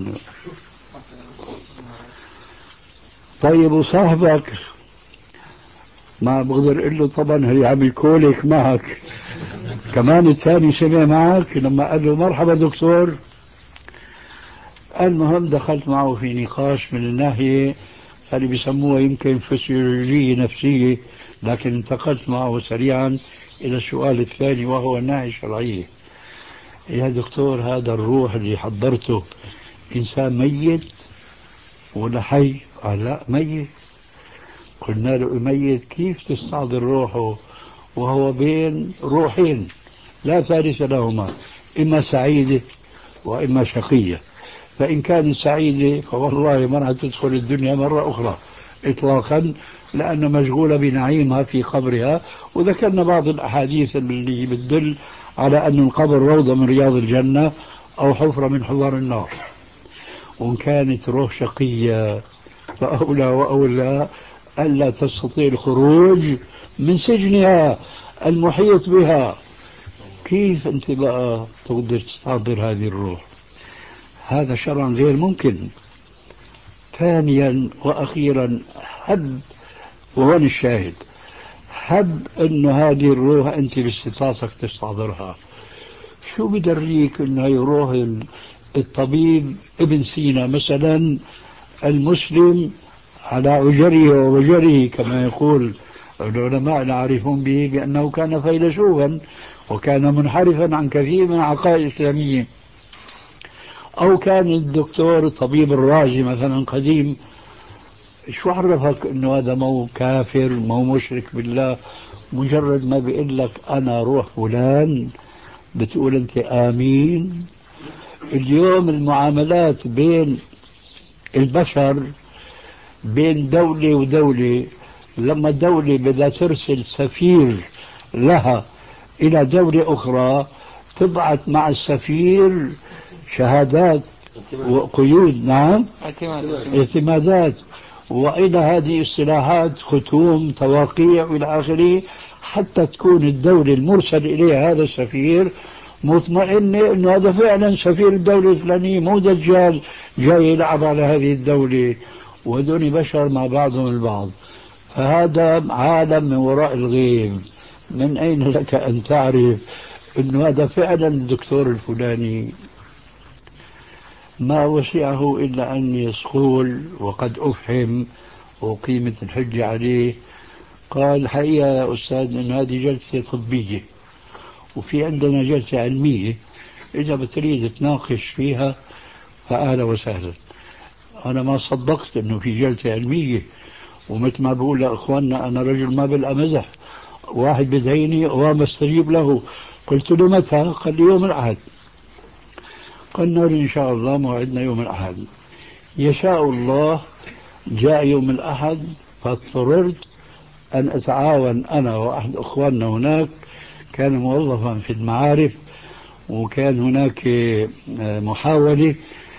B: طيب وصاحبك ما بقدر اقول له طبعا هي عم يكولك معك كمان الثاني سمع معك لما قال له مرحبا دكتور. المهم دخلت معه في نقاش من الناحية اللي بيسموها يمكن فسيولوجية نفسية، لكن انتقلت معه سريعا إلى السؤال الثاني وهو الناحية الشرعية. يا دكتور هذا الروح اللي حضرته إنسان ميت ولا حي؟ قال لا ميت. قلنا له ميت كيف تستحضر روحه وهو بين روحين لا ثالث لهما، إما سعيدة وإما شقية. فإن كانت سعيدة فوالله ما راح تدخل الدنيا مرة أخرى إطلاقا، لأن مشغولة بنعيمها في قبرها. وذكرنا بعض الأحاديث اللي بتدل على أن القبر روضة من رياض الجنة أو حفرة من حفر النار. وإن كانت روح شقية فأولى وأولى ألا تستطيع الخروج من سجنها المحيط بها. كيف أنت بقى تقدر تستحضر هذه الروح؟ هذا شرعا غير ممكن. ثانيا وأخيرا هب، وهون الشاهد، هب أن هذه الروح أنت باستطاعتك تستحضرها. شو بدريك أنه يروح الطبيب ابن سينا مثلا المسلم على عجره ووجره كما يقول العلماء العارفون به بأنه كان فيلسوفا وكان منحرفا عن كثير من العقائد الإسلامية، أو كان الدكتور طبيب الراجي مثلا قديم، شو عرفك أنه هذا مو كافر مو مشرك بالله؟ مجرد ما بيقول لك أنا روح فلان بتقول أنت آمين. اليوم المعاملات بين البشر بين دولة ودولة، لما دولة بدها ترسل سفير لها إلى دولة أخرى تبعث مع السفير شهادات وقيود، نعم اعتمادات، وإلى هذه الصلاحات ختوم تواقيع إلى آخره، حتى تكون الدولة المرسل إليها هذا السفير مطمئنة أنه هذا فعلا سفير الدولة الفلانية مو دجال جاي يلعب على هذه الدولة، وهذول بشر مع بعضهم البعض. فهذا عالم من وراء الغيب. من أين لك أن تعرف أنه هذا فعلا الدكتور الفلاني؟ ما وسعه إلا أن يسقول وقد أفهم وقيمة الحجة عليه. قال حقيقة يا أستاذ أن هذه جلسة طبية وفي عندنا جلسة علمية، إذا بتريد تناقش فيها فأهلا وسهلا. أنا ما صدقت أنه في جلسة علمية، ومثل ما بقول لأخواننا أنا رجل ما بلقى مزح، واحد بدعيني وما استجيب له. قلت له متى؟ قال لي يوم الأحد. قلنا له إن شاء الله موعدنا يوم الأحد. يشاء الله جاء يوم الأحد، فاضطررت أن أتعاون أنا وأحد أخواننا هناك كان موظفا في المعارف، وكان هناك محاولة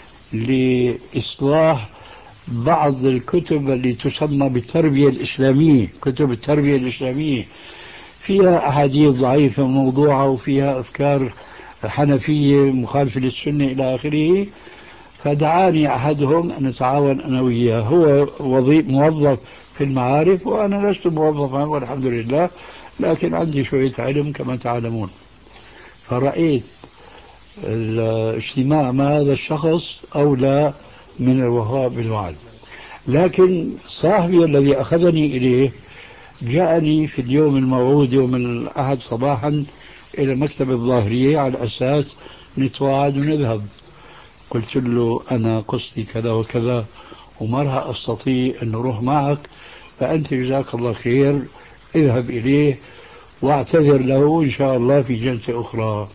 B: لإصلاح بعض الكتب اللي تسمى بالتربية الإسلامية. كتب التربية الإسلامية فيها أحاديث ضعيفة موضوعة وفيها أفكار حنفية مخالفة للسنة إلى آخره. فدعاني أحدهم أن نتعاون أنا وياه. هو وظيف موظف في المعارف وأنا لست موظفا والحمد لله، لكن عندي شوية علم كما تعلمون. فرأيت الاجتماع مع هذا الشخص أولى من الوفاء بالوعد. لكن صاحبي الذي أخذني إليه جاءني في اليوم الموعود يوم الأحد صباحا إلى مكتب الظاهرية على أساس نتواعد ونذهب. قلت له أنا قصتي كذا وكذا وما راح أستطيع أن أروح معك، فأنت جزاك الله خير اذهب إليه واعتذر له إن شاء الله في جلسة أخرى.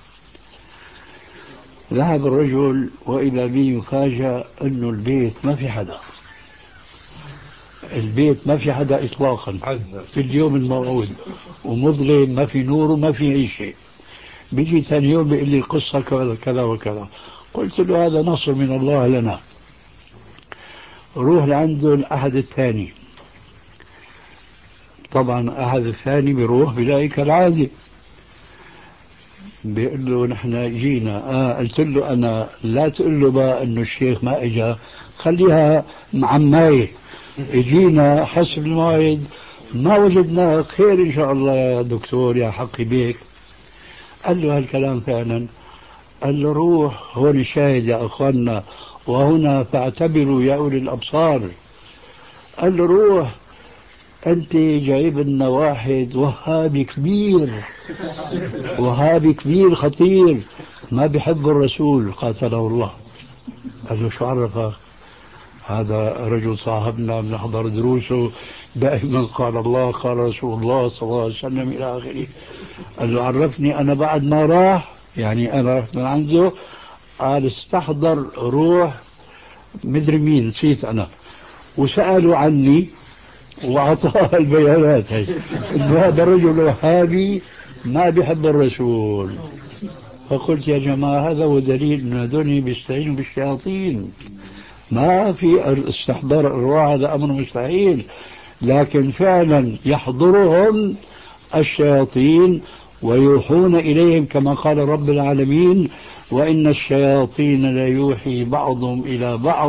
B: ذهب الرجل وإلى بي يفاجأ أنه البيت ما في حدا، البيت ما في حدا إطلاقا في اليوم الموعود، ومظلم ما في نور وما في أي شيء. بيجي ثاني يوم بيقول لي القصة كذا كذا وكذا. قلت له هذا نصر من الله لنا، روح لعنده الأحد الثاني. طبعا أحد الثاني بيروح بلاقي كالعادة بيقول له نحن جينا. آه قلت له أنا لا تقول له بقى إنه الشيخ ما إجا، خليها معماية، اجينا حسب الموعد ما وجدناه، خير إن شاء الله يا دكتور يا حقي بيك. قال له هالكلام فعلا. قال له روح، هون الشاهد يا أخوانا، وهنا فاعتبروا يا أولي الأبصار. قال له روح، أنت جايب لنا واحد وهابي كبير، وهابي كبير خطير ما بيحب الرسول قاتله الله. قال له شو عرفك؟ هذا رجل صاحبنا بنحضر دروسه دائما قال الله قال رسول الله صلى الله عليه وسلم إلى آخره. قال له عرفني أنا بعد ما راح، يعني أنا رحت من عنده، قال استحضر روح مدري مين نسيت أنا، وسألوا عني وأعطاه البيانات هي إنه هذا الرجل وهابي ما بيحب الرسول. فقلت يا جماعة هذا هو دليل أن هذول بيستعينوا بالشياطين، ما في استحضار الأرواح، هذا أمر مستحيل، لكن فعلا يحضرهم الشياطين ويوحون إليهم كما قال رب العالمين وإن الشياطين ليوحي بعضهم إلى بعض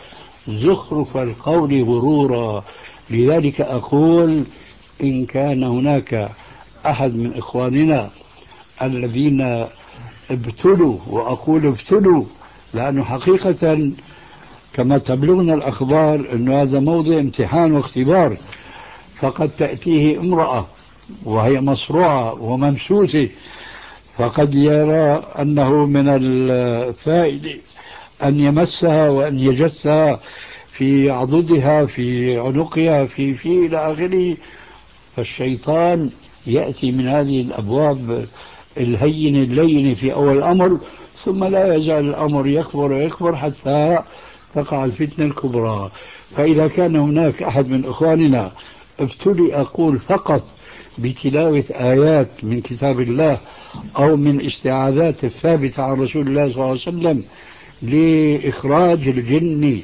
B: زخرف القول غرورا. لذلك أقول إن كان هناك أحد من إخواننا الذين ابتلوا، وأقول ابتلوا لأنه حقيقة كما تبلغنا الأخبار أن هذا موضع امتحان واختبار، فقد تأتيه امرأة وهي مصروعة وممسوسة، فقد يرى أنه من الفائدة أن يمسها وأن يجسها في عضدها في عنقها في في إلى آخره. فالشيطان يأتي من هذه الأبواب الهينة اللينة في أول الأمر، ثم لا يزال الأمر يكبر ويكبر حتى تقع الفتنة الكبرى. فإذا كان هناك أحد من إخواننا ابتلي أقول فقط بتلاوة آيات من كتاب الله أو من استعاذات الثابتة عن رسول الله صلى الله عليه وسلم لإخراج الجن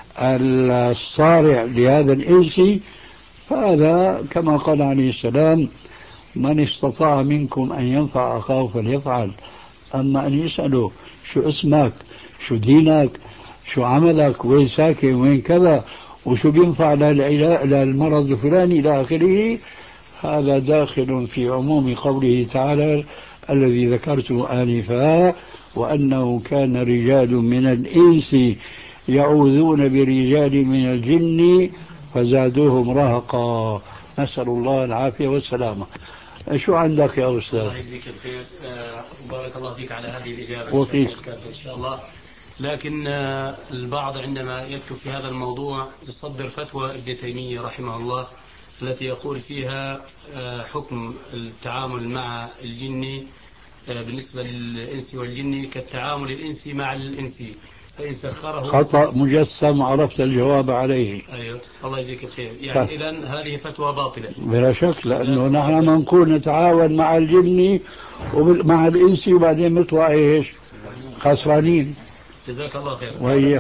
B: الصارع لهذا الإنسي، فهذا كما قال عليه السلام من استطاع منكم أن ينفع أخاه فليفعل. أما أن يسأله شو اسمك، شو دينك، شو عملك، وين ساكن، وين كذا، وشو بينفع للمرض الفلاني إلى آخره، هذا داخل في عموم قوله تعالى الذي ذكرته آنفا وأنه كان رجال من الإنس يعوذون برجال من الجن فزادوهم رهقا. نسأل الله العافية والسلامة. شو عندك يا أستاذ؟
E: الله يجزيك الخير وبارك الله فيك على هذه الإجابة
B: وفيك
E: إن شاء الله. لكن البعض عندما يكتب في هذا الموضوع يصدر فتوى ابن تيمية رحمه الله التي يقول فيها حكم التعامل مع الجن بالنسبة للإنس والجن كالتعامل الإنسي مع الإنسي، فإن سخره
B: خطأ مجسم عرفت الجواب عليه.
E: أيوه الله يجزيك الخير. يعني ف... إذن هذه فتوى باطلة
B: بلا شك، لأنه نحن ما نكون نتعاون مع الجن ومع الإنس وبعدين نطلع إيش خسرانين.
E: جزاك الله خير.
B: وهي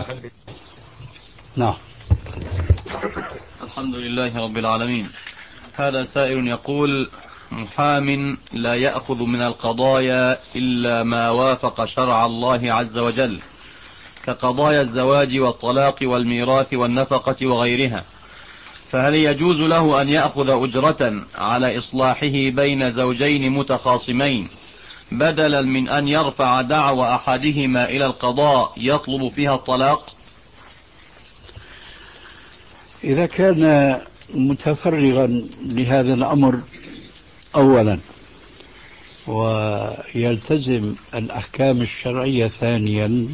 B: نعم.
F: الحمد لله رب العالمين. هذا سائل يقول محام لا يأخذ من القضايا إلا ما وافق شرع الله عز وجل كقضايا الزواج والطلاق والميراث والنفقة وغيرها، فهل يجوز له أن يأخذ أجرة على إصلاحه بين زوجين متخاصمين بدلا من أن يرفع دعوى أحدهما إلى القضاء يطلب فيها الطلاق؟
B: إذا كان متفرغا لهذا الأمر أولا ويلتزم الأحكام الشرعية ثانيا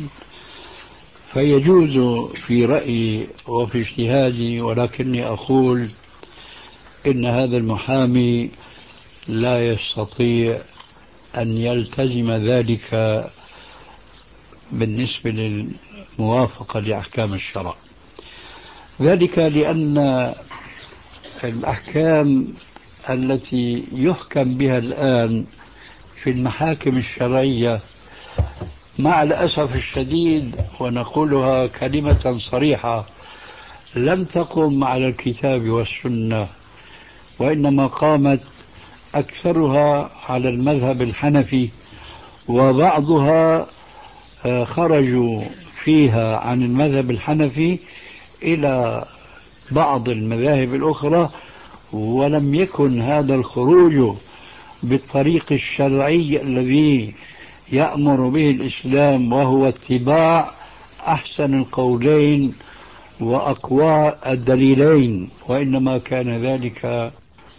B: فيجوز في رأيي وفي اجتهادي، ولكني أقول إن هذا المحامي لا يستطيع أن يلتزم ذلك بالنسبة للموافقة لأحكام الشرع، ذلك لأن الأحكام التي يحكم بها الآن في المحاكم الشرعية مع الأسف الشديد ونقولها كلمة صريحة لم تقم على الكتاب والسنة وإنما قامت أكثرها على المذهب الحنفي، وبعضها خرجوا فيها عن المذهب الحنفي إلى بعض المذاهب الأخرى، ولم يكن هذا الخروج بالطريق الشرعي الذي يأمر به الإسلام، وهو اتباع أحسن القولين وأقوى الدليلين، وإنما كان ذلك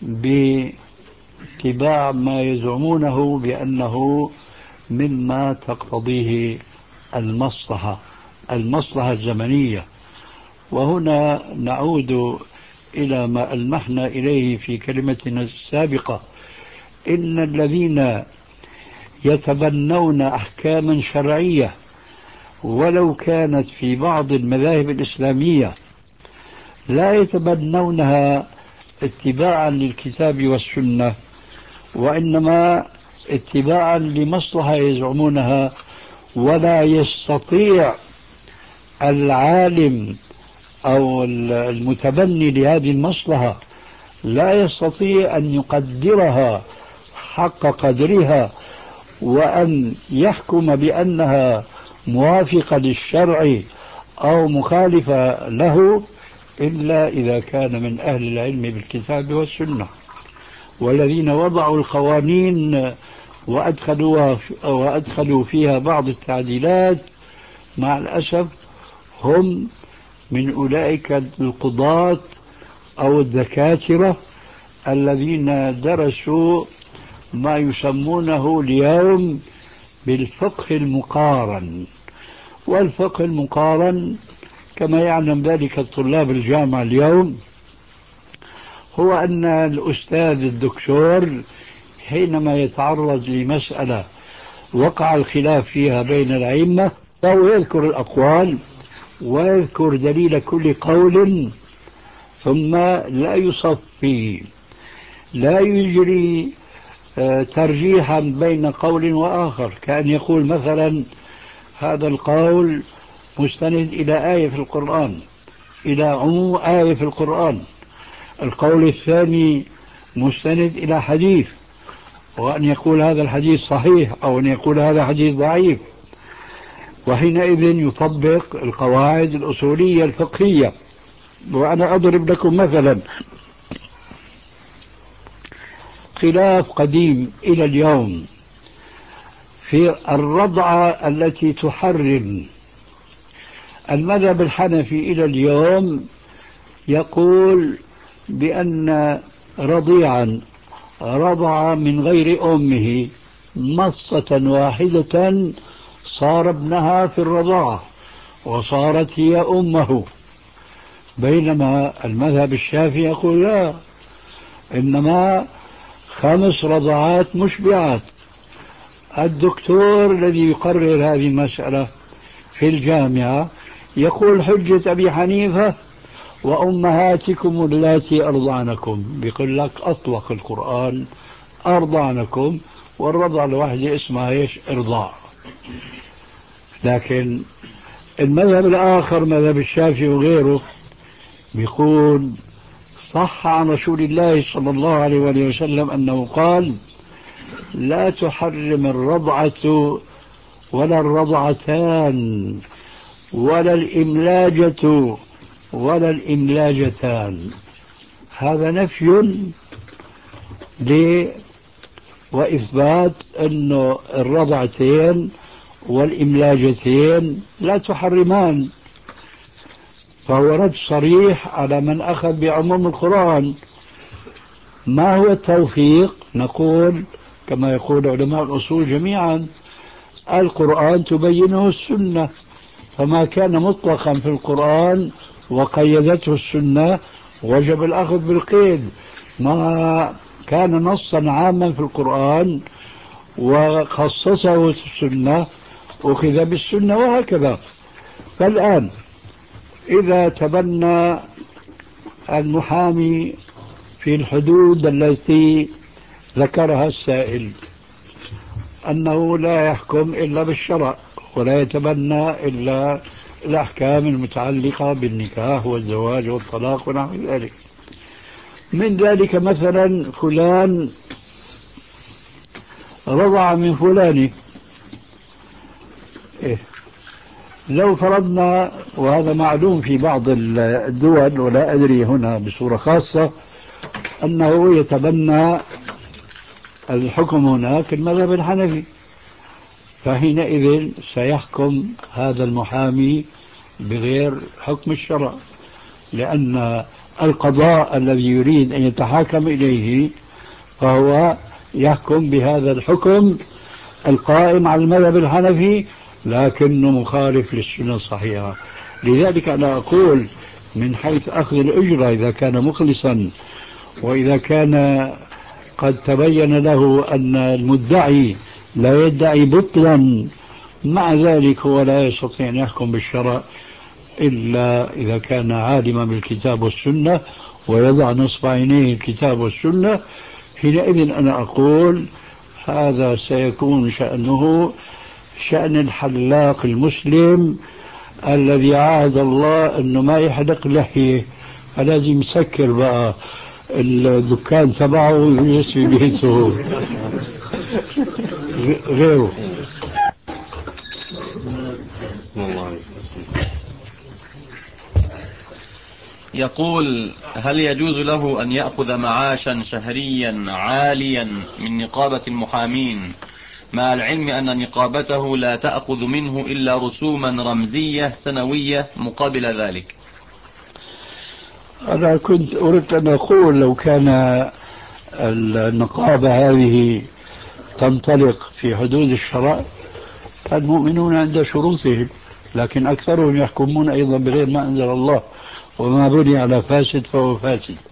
B: باتباع ما يزعمونه بأنه مما تقتضيه المصلحة المصلحة الزمنية. وهنا نعود إلى ما ألمحنا إليه في كلمتنا السابقة، إن الذين يتبنون أحكاما شرعية ولو كانت في بعض المذاهب الإسلامية لا يتبنونها اتباعا للكتاب والسنة، وإنما اتباعا لمصلحة يزعمونها، ولا يستطيع العالم أو المتبني لهذه المصلحة لا يستطيع أن يقدرها حق قدرها وأن يحكم بأنها موافقة للشرع أو مخالفة له إلا إذا كان من أهل العلم بالكتاب والسنة. والذين وضعوا القوانين وأدخلوا وأدخلوا فيها بعض التعديلات مع الأسف هم من أولئك القضاة أو الدكاترة الذين درسوا ما يسمونه اليوم بالفقه المقارن. والفقه المقارن كما يعلم ذلك الطلاب الجامعة اليوم هو أن الأستاذ الدكتور حينما يتعرض لمسألة وقع الخلاف فيها بين الأئمة فهو يذكر الأقوال ويذكر دليل كل قول، ثم لا يصفي، لا يجري ترجيحا بين قول وآخر، كأن يقول مثلا هذا القول مستند إلى آية في القرآن، إلى عموم آية في القرآن، القول الثاني مستند إلى حديث، وأن يقول هذا الحديث صحيح أو أن يقول هذا حديث ضعيف، وحينئذ يطبق القواعد الأصولية الفقهية. وأنا أضرب لكم مثلا خلاف قديم إلى اليوم في الرضعة التي تحرم. المذهب الحنفي إلى اليوم يقول بأن رضيعا رضع من غير أمه مصة واحدة صار ابنها في الرضاعة وصارت هي أمه، بينما المذهب الشافعي يقول لا، إنما خمس رضعات مشبعات. الدكتور الذي يقرر هذه المسألة في الجامعة يقول حجة أبي حنيفة وأمهاتكم اللاتي أرضعنكم، بيقول لك أطلق القرآن أرضعنكم، والرضع الواحدة اسمها إيش؟ إرضاع. لكن المذهب الآخر مذهب الشافعي وغيره بيقول صح عن رسول الله صلى الله عليه وسلم أنه قال لا تحرم الرضعة ولا الرضعتان ولا الإملاجة ولا الإملاجتان. هذا نفي ل وإثبات أن الرضعتين والإملاجتين لا تحرمان، فهو رد صريح على من أخذ بعموم القرآن. ما هو التوفيق؟ نقول كما يقول علماء الأصول جميعا القرآن تبينه السنة، فما كان مطلقا في القرآن وقيدته السنة وجب الأخذ بالقيد، ما كان نصا عاما في القرآن وخصصه السنة أخذ بالسنة، وهكذا. فالآن إذا تبنى المحامي في الحدود التي ذكرها السائل أنه لا يحكم إلا بالشرع ولا يتبنى إلا الأحكام المتعلقة بالنكاح والزواج والطلاق ونحو ذلك، من ذلك مثلا فلان رضع من فلان، إيه؟ لو فرضنا، وهذا معلوم في بعض الدول ولا أدري هنا بصورة خاصة، أنه يتبنى الحكم هناك المذهب الحنفي، فحينئذ سيحكم هذا المحامي بغير حكم الشرع، لأن القضاء الذي يريد أن يتحاكم إليه فهو يحكم بهذا الحكم القائم على المذهب الحنفي لكنه مخالف للسنة الصحيحة. لذلك أنا أقول من حيث أخذ الأجرة إذا كان مخلصا، وإذا كان قد تبين له أن المدعي لا يدعي بطلا، مع ذلك هو لا يستطيع أن يحكم بالشرع إلا إذا كان عالما بالكتاب والسنة ويضع نصب عينيه الكتاب والسنة. حينئذ أنا أقول هذا سيكون شأنه شأن الحلاق المسلم الذي عاهد الله أنه ما يحلق لحية، فلازم يسكر بقى الدكان تبعه ويجلس في بيته غيره.
F: يقول: هل يجوز له أن يأخذ معاشا شهريا عاليا من نقابة المحامين مع العلم أن نقابته لا تأخذ منه إلا رسوما رمزية سنوية مقابل ذلك؟
B: أنا كنت أردت أن أقول لو كان النقابة هذه تنطلق في حدود الشرع فالمؤمنون عند شروطهم، لكن أكثرهم يحكمون أيضا بغير ما أنزل الله، وما بني على فاسد فهو فاسد.